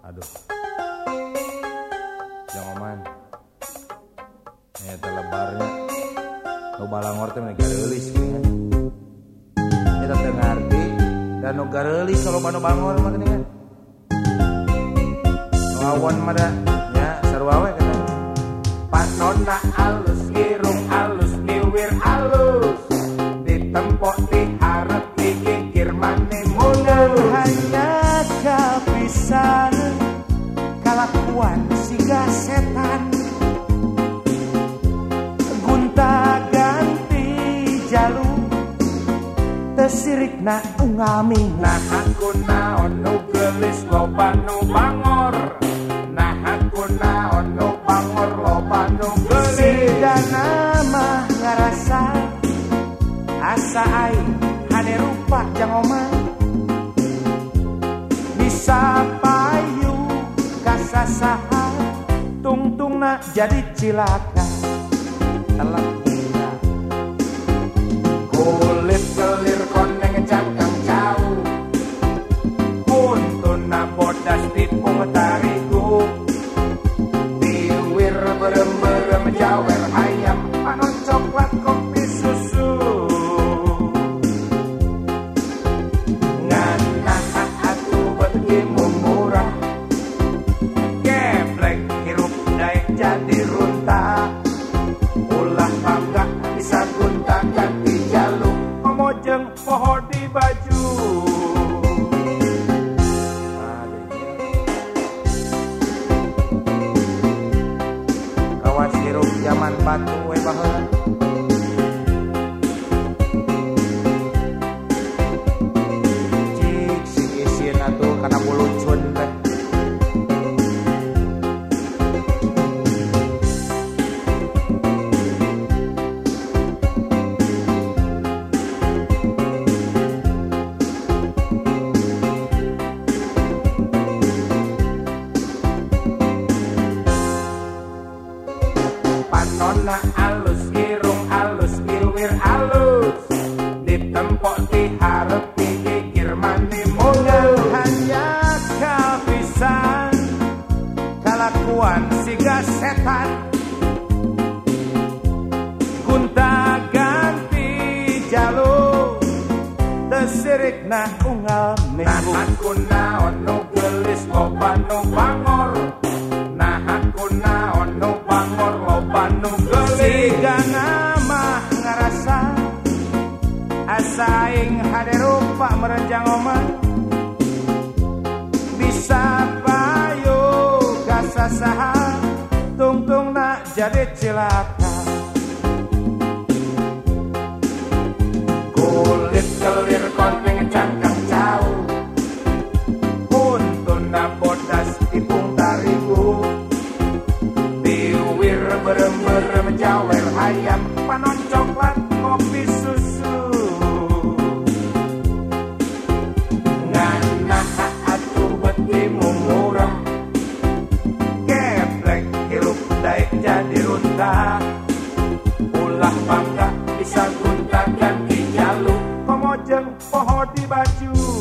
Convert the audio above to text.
Aduh, jangan oman. Eta lebarnya. Nu balangor teh mah gareulis geuningan. Eta teu ngarti dan nu gareulis loba nu bangor mah geuningan. Lawan mah da nya sarua we kata. Panonna alus, irung alus, niwir alus. Ditempok diharap dikikir mane mundur. Hanya kapisan kalakuan siga setan. Gunta ganti jalur tesirikna ungami. Nah aku naon nu geulis loba nu bangor. Nah aku naon nu bangor loba nu geulis. Sidana mah ngarasa asa aing hade rupa jang omah. Bisa payu kasasaha tungtungna jadi cilaka. Telah gila kulit kelir koneng cangkang jauh. Kuntuna bodas tipung tariku. Tiwir berem-berem jawer ayam. Panon coklat kopi susu. Ngana aku begimu murah. Geblek hirup daek jadi runta. Ulah bangga bisa gunta ganti jaluk. Momojeng poho di baju. kawas hirup zaman batu we baheula. Cik si isin atuh kana bulucun teh. Panonna alus, irung alus, iwir alus. Ditempok diharap dikikir mani mundur. Hanya kapisan kalakuan siga setan. Gunta ganti jalur tesirikna unggal Nah minggu. aku naon nu geulis loba nu bangor. Nah aku naon nu bangor loba nu geulis. Sigana mah ngarasa asa aing hade rupa merenjang omah. Bisa payu kasasaha tungtungna jadi cilaka. Kulit kelir koneng cangkang jauh. Kuntuna bodas tipung tariku. Tiwir berem-berem jawer ayam. Panon coklat kopi susu. Ngana aku betimu murem. Geblek hirup daek jadi runta. Ulah bangga bisa gunta ganti jaluk. Komojeng poho di baju.